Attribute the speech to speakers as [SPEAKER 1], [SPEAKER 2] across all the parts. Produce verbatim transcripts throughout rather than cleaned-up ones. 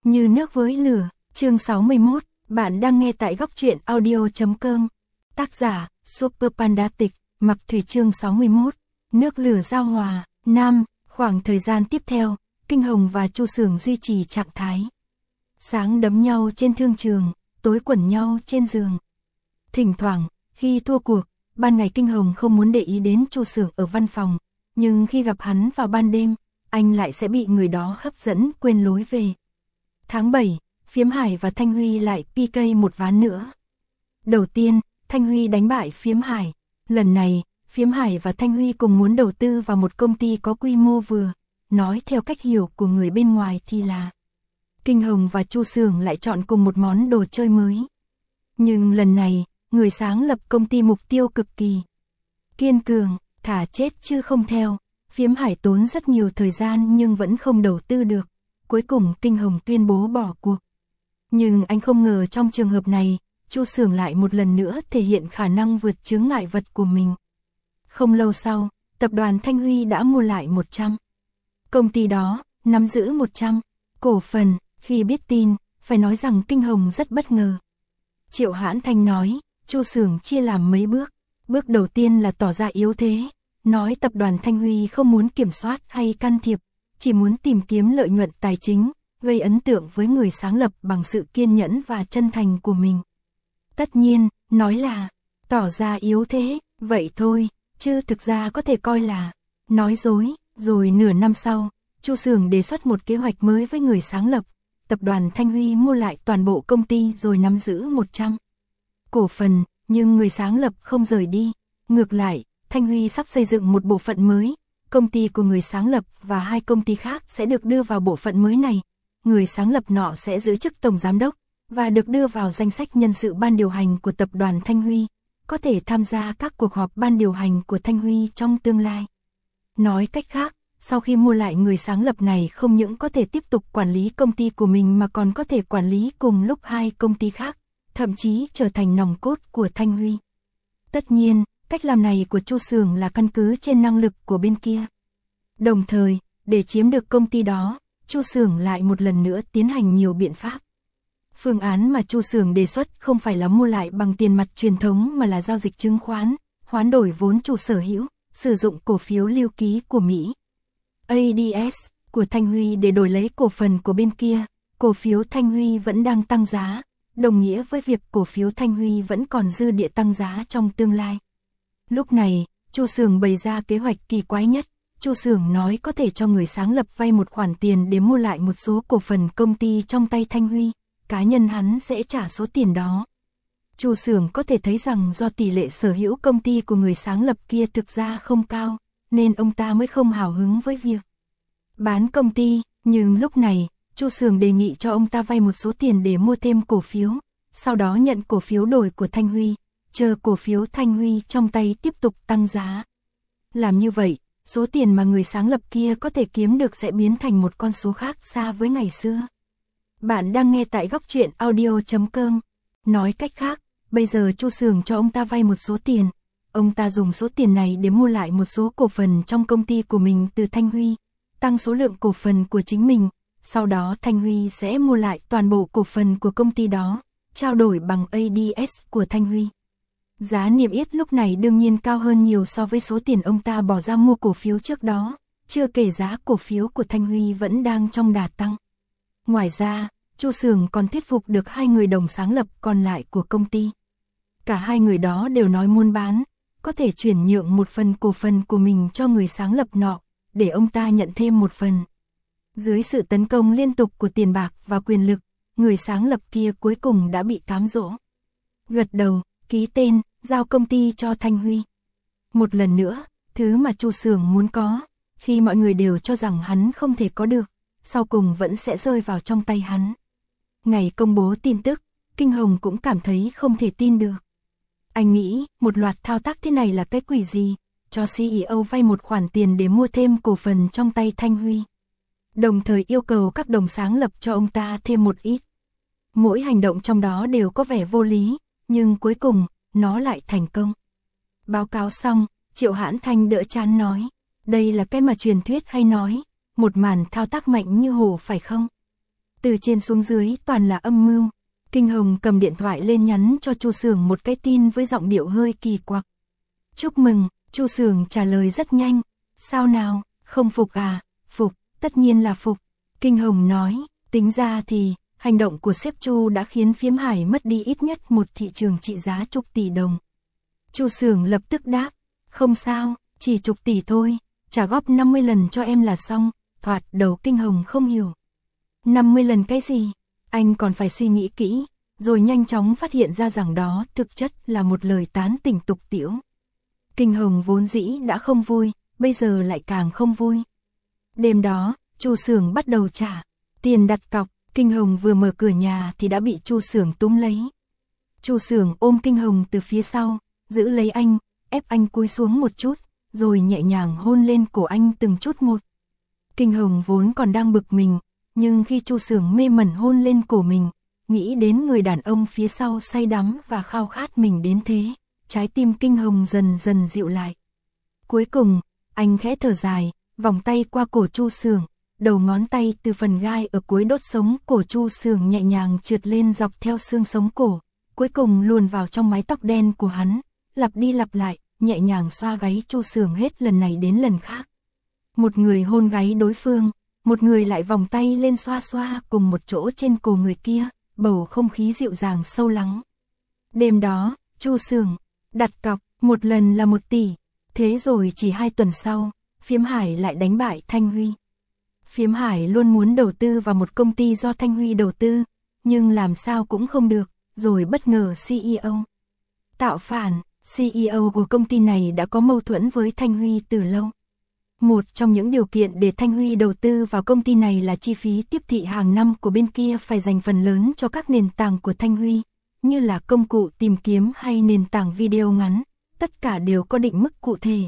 [SPEAKER 1] Như nước với lửa, chương sáu mươi mốt, bạn đang nghe tại góc truyện audio chấm com. Tác giả, Super Pandatic, Mặc Thủy chương sáu mươi mốt, nước lửa giao hòa. Nam, khoảng thời gian tiếp theo, Kinh Hồng và Chu Sưởng duy trì trạng thái. Sáng đấm nhau trên thương trường, tối quẩn nhau trên giường. Thỉnh thoảng, khi thua cuộc, ban ngày Kinh Hồng không muốn để ý đến Chu Sưởng ở văn phòng, nhưng khi gặp hắn vào ban đêm, anh lại sẽ bị người đó hấp dẫn quên lối về. Tháng bảy, Phiếm Hải và Thanh Huy lại pê ca một ván nữa. Đầu tiên, Thanh Huy đánh bại Phiếm Hải. Lần này, Phiếm Hải và Thanh Huy cùng muốn đầu tư vào một công ty có quy mô vừa. Nói theo cách hiểu của người bên ngoài thì là Kinh Hồng và Chu Sưởng lại chọn cùng một món đồ chơi mới. Nhưng lần này, người sáng lập công ty mục tiêu cực kỳ kiên cường, thả chết chứ không theo. Phiếm Hải tốn rất nhiều thời gian nhưng vẫn không đầu tư được. Cuối cùng Kinh Hồng tuyên bố bỏ cuộc. Nhưng anh không ngờ trong trường hợp này, Chu Sưởng lại một lần nữa thể hiện khả năng vượt chướng ngại vật của mình. Không lâu sau, tập đoàn Thanh Huy đã mua lại một trăm. Công ty đó, nắm giữ một trăm cổ phần. Khi biết tin, phải nói rằng Kinh Hồng rất bất ngờ. Triệu Hãn Thanh nói, Chu Sưởng chia làm mấy bước. Bước đầu tiên là tỏ ra yếu thế, nói tập đoàn Thanh Huy không muốn kiểm soát hay can thiệp, chỉ muốn tìm kiếm lợi nhuận tài chính, gây ấn tượng với người sáng lập bằng sự kiên nhẫn và chân thành của mình. Tất nhiên, nói là tỏ ra yếu thế, vậy thôi, chứ thực ra có thể coi là nói dối. Rồi nửa năm sau, Chu Sưởng đề xuất một kế hoạch mới với người sáng lập. Tập đoàn Thanh Huy mua lại toàn bộ công ty rồi nắm giữ một trăm cổ phần, nhưng người sáng lập không rời đi. Ngược lại, Thanh Huy sắp xây dựng một bộ phận mới. Công ty của người sáng lập và hai công ty khác sẽ được đưa vào bộ phận mới này. Người sáng lập nọ sẽ giữ chức tổng giám đốc và được đưa vào danh sách nhân sự ban điều hành của tập đoàn Thanh Huy, có thể tham gia các cuộc họp ban điều hành của Thanh Huy trong tương lai. Nói cách khác, sau khi mua lại người sáng lập này không những có thể tiếp tục quản lý công ty của mình mà còn có thể quản lý cùng lúc hai công ty khác, thậm chí trở thành nòng cốt của Thanh Huy. Tất nhiên, cách làm này của Chu Sưởng là căn cứ trên năng lực của bên kia. Đồng thời, để chiếm được công ty đó, Chu Sưởng lại một lần nữa tiến hành nhiều biện pháp. Phương án mà Chu Sưởng đề xuất không phải là mua lại bằng tiền mặt truyền thống mà là giao dịch chứng khoán, hoán đổi vốn chủ sở hữu, sử dụng cổ phiếu lưu ký của Mỹ a đê ét của Thanh Huy để đổi lấy cổ phần của bên kia. Cổ phiếu Thanh Huy vẫn đang tăng giá, đồng nghĩa với việc cổ phiếu Thanh Huy vẫn còn dư địa tăng giá trong tương lai. Lúc này, Chu Sưởng bày ra kế hoạch kỳ quái nhất. Chu Sưởng nói có thể cho người sáng lập vay một khoản tiền để mua lại một số cổ phần công ty trong tay Thanh Huy, cá nhân hắn sẽ trả số tiền đó. Chu Sưởng có thể thấy rằng do tỷ lệ sở hữu công ty của người sáng lập kia thực ra không cao, nên ông ta mới không hào hứng với việc bán công ty, nhưng lúc này, Chu Sưởng đề nghị cho ông ta vay một số tiền để mua thêm cổ phiếu, sau đó nhận cổ phiếu đổi của Thanh Huy, chờ cổ phiếu Thanh Huy trong tay tiếp tục tăng giá. Làm như vậy, số tiền mà người sáng lập kia có thể kiếm được sẽ biến thành một con số khác xa với ngày xưa. Bạn đang nghe tại góc truyện audio chấm com. Nói cách khác, bây giờ Chu Sưởng cho ông ta vay một số tiền. Ông ta dùng số tiền này để mua lại một số cổ phần trong công ty của mình từ Thanh Huy, tăng số lượng cổ phần của chính mình. Sau đó Thanh Huy sẽ mua lại toàn bộ cổ phần của công ty đó, trao đổi bằng a đê ét của Thanh Huy. Giá niêm yết lúc này đương nhiên cao hơn nhiều so với số tiền ông ta bỏ ra mua cổ phiếu trước đó, chưa kể giá cổ phiếu của Thanh Huy vẫn đang trong đà tăng. Ngoài ra, Chu Sưởng còn thuyết phục được hai người đồng sáng lập còn lại của công ty. Cả hai người đó đều nói muốn bán, có thể chuyển nhượng một phần cổ phần của mình cho người sáng lập nọ, để ông ta nhận thêm một phần. Dưới sự tấn công liên tục của tiền bạc và quyền lực, người sáng lập kia cuối cùng đã bị cám dỗ. Gật đầu, ký tên, giao công ty cho Thanh Huy. Một lần nữa, thứ mà Chu Sưởng muốn có, khi mọi người đều cho rằng hắn không thể có được, sau cùng vẫn sẽ rơi vào trong tay hắn. Ngày công bố tin tức, Kinh Hồng cũng cảm thấy không thể tin được. Anh nghĩ, một loạt thao tác thế này là cái quỷ gì, cho xê e ô vay một khoản tiền để mua thêm cổ phần trong tay Thanh Huy. Đồng thời yêu cầu các đồng sáng lập cho ông ta thêm một ít. Mỗi hành động trong đó đều có vẻ vô lý, nhưng cuối cùng, nó lại thành công. Báo cáo xong, Triệu Hãn Thanh đỡ chán nói, đây là cái mà truyền thuyết hay nói, một màn thao tác mạnh như hổ phải không? Từ trên xuống dưới toàn là âm mưu. Kinh Hồng cầm điện thoại lên nhắn cho Chu Sưởng một cái tin với giọng điệu hơi kỳ quặc. Chúc mừng, Chu Sưởng trả lời rất nhanh. Sao nào, không phục à? Phục, tất nhiên là phục. Kinh Hồng nói, tính ra thì, hành động của sếp Chu đã khiến Phiếm Hải mất đi ít nhất một thị trường trị giá chục tỷ đồng. Chu Sưởng lập tức đáp, không sao, chỉ chục tỷ thôi, trả góp năm mươi lần cho em là xong. Thoạt đầu Kinh Hồng không hiểu. năm mươi lần cái gì? Anh còn phải suy nghĩ kỹ, rồi nhanh chóng phát hiện ra rằng đó thực chất là một lời tán tỉnh tục tĩu. Kinh Hồng vốn dĩ đã không vui, bây giờ lại càng không vui. Đêm đó, Chu Sưởng bắt đầu trả tiền đặt cọc. Kinh Hồng vừa mở cửa nhà thì đã bị Chu Sưởng túm lấy. Chu Sưởng ôm Kinh Hồng từ phía sau, giữ lấy anh, ép anh cúi xuống một chút, rồi nhẹ nhàng hôn lên cổ anh từng chút một. Kinh Hồng vốn còn đang bực mình, nhưng khi Chu Sưởng mê mẩn hôn lên cổ mình, nghĩ đến người đàn ông phía sau say đắm và khao khát mình đến thế, trái tim Kinh Hồng dần dần dịu lại. Cuối cùng, anh khẽ thở dài, vòng tay qua cổ Chu Sưởng, đầu ngón tay từ phần gai ở cuối đốt sống cổ Chu Sưởng nhẹ nhàng trượt lên dọc theo xương sống cổ, cuối cùng luồn vào trong mái tóc đen của hắn, lặp đi lặp lại, nhẹ nhàng xoa gáy Chu Sưởng hết lần này đến lần khác. Một người hôn gáy đối phương, một người lại vòng tay lên xoa xoa cùng một chỗ trên cổ người kia, bầu không khí dịu dàng sâu lắng. Đêm đó, Chu Sưởng đặt cọc, một lần là một tỷ, thế rồi chỉ hai tuần sau, Phiếm Hải lại đánh bại Thanh Huy. Phiếm Hải luôn muốn đầu tư vào một công ty do Thanh Huy đầu tư, nhưng làm sao cũng không được, rồi bất ngờ xê e ô tạo phản. xê e ô của công ty này đã có mâu thuẫn với Thanh Huy từ lâu. Một trong những điều kiện để Thanh Huy đầu tư vào công ty này là chi phí tiếp thị hàng năm của bên kia phải dành phần lớn cho các nền tảng của Thanh Huy, như là công cụ tìm kiếm hay nền tảng video ngắn, tất cả đều có định mức cụ thể.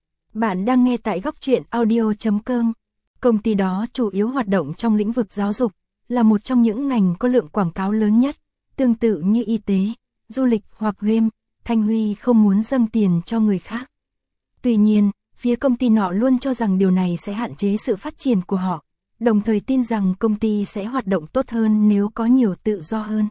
[SPEAKER 1] Bạn đang nghe tại góc truyện audio chấm com. Công ty đó chủ yếu hoạt động trong lĩnh vực giáo dục, là một trong những ngành có lượng quảng cáo lớn nhất, tương tự như y tế, du lịch hoặc game. Thanh Huy không muốn dâng tiền cho người khác. Tuy nhiên, phía công ty nọ luôn cho rằng điều này sẽ hạn chế sự phát triển của họ, đồng thời tin rằng công ty sẽ hoạt động tốt hơn nếu có nhiều tự do hơn.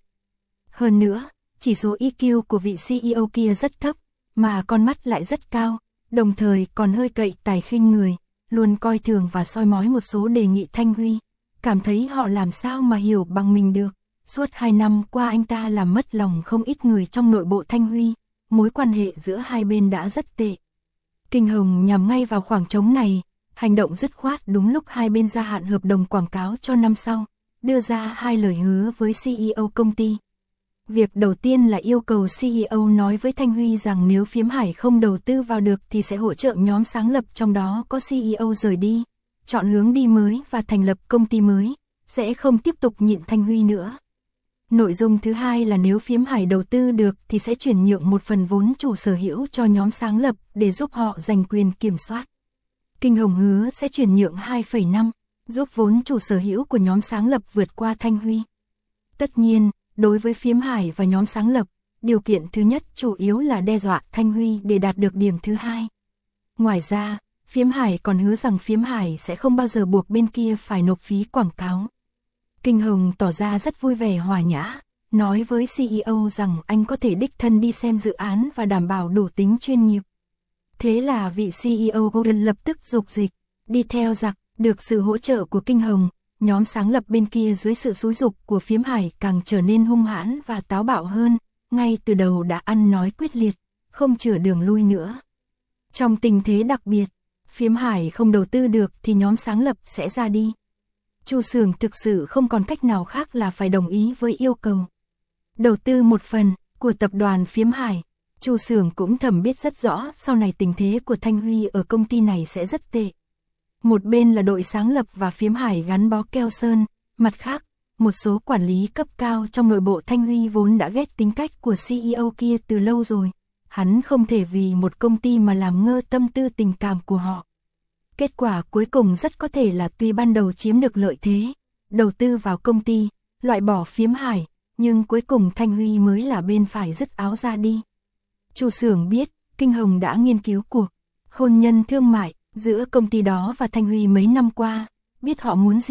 [SPEAKER 1] Hơn nữa, chỉ số i kiu của vị xê e ô kia rất thấp, mà con mắt lại rất cao, đồng thời còn hơi cậy tài khinh người, luôn coi thường và soi mói một số đề nghị Thanh Huy, cảm thấy họ làm sao mà hiểu bằng mình được. Suốt hai năm qua anh ta làm mất lòng không ít người trong nội bộ Thanh Huy, mối quan hệ giữa hai bên đã rất tệ. Kinh Hồng nhằm ngay vào khoảng trống này, hành động dứt khoát đúng lúc hai bên gia hạn hợp đồng quảng cáo cho năm sau, đưa ra hai lời hứa với xê e ô công ty. Việc đầu tiên là yêu cầu xê e ô nói với Thanh Huy rằng nếu Phiếm Hải không đầu tư vào được thì sẽ hỗ trợ nhóm sáng lập trong đó có xê e ô rời đi, chọn hướng đi mới và thành lập công ty mới, sẽ không tiếp tục nhịn Thanh Huy nữa. Nội dung thứ hai là nếu Phiếm Hải đầu tư được thì sẽ chuyển nhượng một phần vốn chủ sở hữu cho nhóm sáng lập để giúp họ giành quyền kiểm soát. Kinh Hồng hứa sẽ chuyển nhượng hai phẩy năm, giúp vốn chủ sở hữu của nhóm sáng lập vượt qua Thanh Huy. Tất nhiên, đối với Phiếm Hải và nhóm sáng lập, điều kiện thứ nhất chủ yếu là đe dọa Thanh Huy để đạt được điểm thứ hai. Ngoài ra, Phiếm Hải còn hứa rằng Phiếm Hải sẽ không bao giờ buộc bên kia phải nộp phí quảng cáo. Kinh Hồng tỏ ra rất vui vẻ hòa nhã, nói với xê e ô rằng anh có thể đích thân đi xem dự án và đảm bảo đủ tính chuyên nghiệp. Thế là vị xê e ô Golden lập tức dục dịch, đi theo giặc. Được sự hỗ trợ của Kinh Hồng, nhóm sáng lập bên kia dưới sự xúi giục của Phiếm Hải càng trở nên hung hãn và táo bạo hơn, ngay từ đầu đã ăn nói quyết liệt, không chừa đường lui nữa. Trong tình thế đặc biệt, Phiếm Hải không đầu tư được thì nhóm sáng lập sẽ ra đi. Chu Sưởng thực sự không còn cách nào khác là phải đồng ý với yêu cầu đầu tư một phần của tập đoàn Phiếm Hải. Chu Sưởng cũng thầm biết rất rõ sau này tình thế của Thanh Huy ở công ty này sẽ rất tệ. Một bên là đội sáng lập và Phiếm Hải gắn bó keo sơn, mặt khác, một số quản lý cấp cao trong nội bộ Thanh Huy vốn đã ghét tính cách của xê e ô kia từ lâu rồi. Hắn không thể vì một công ty mà làm ngơ tâm tư tình cảm của họ. Kết quả cuối cùng rất có thể là tuy ban đầu chiếm được lợi thế, đầu tư vào công ty, loại bỏ Phiếm Hải, nhưng cuối cùng Thanh Huy mới là bên phải dứt áo ra đi. Chu Sưởng biết, Kinh Hồng đã nghiên cứu cuộc hôn nhân thương mại giữa công ty đó và Thanh Huy mấy năm qua, biết họ muốn gì,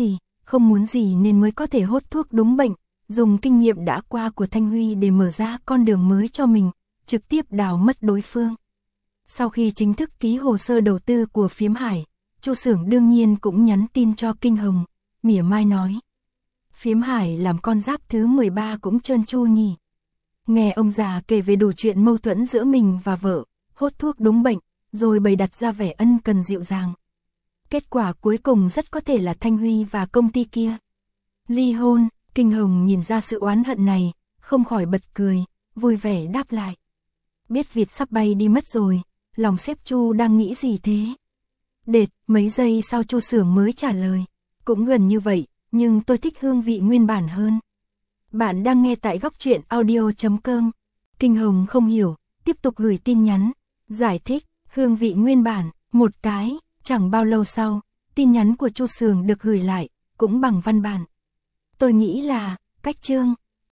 [SPEAKER 1] không muốn gì nên mới có thể hốt thuốc đúng bệnh, dùng kinh nghiệm đã qua của Thanh Huy để mở ra con đường mới cho mình, trực tiếp đào mất đối phương. Sau khi chính thức ký hồ sơ đầu tư của Phiếm Hải, Chu Xưởng đương nhiên cũng nhắn tin cho Kinh Hồng, mỉa mai nói. Phiếm Hải làm con giáp thứ mười ba cũng trơn tru nhỉ. Nghe ông già kể về đủ chuyện mâu thuẫn giữa mình và vợ, hốt thuốc đúng bệnh, rồi bày đặt ra vẻ ân cần dịu dàng. Kết quả cuối cùng rất có thể là Thanh Huy và công ty kia ly hôn. Kinh Hồng nhìn ra sự oán hận này, không khỏi bật cười, vui vẻ đáp lại. Biết Việt sắp bay đi mất rồi, lòng sếp Chu đang nghĩ gì thế? Đệt, mấy giây sau Chu Xưởng mới trả lời. Cũng gần như vậy, nhưng tôi thích hương vị nguyên bản hơn. Bạn đang nghe tại góc truyện audio chấm com. Kinh Hồng không hiểu, tiếp tục gửi tin nhắn, giải thích, hương vị nguyên bản, một cái, chẳng bao lâu sau, tin nhắn của Chu Xưởng được gửi lại, cũng bằng văn bản. Tôi nghĩ là, cách chương.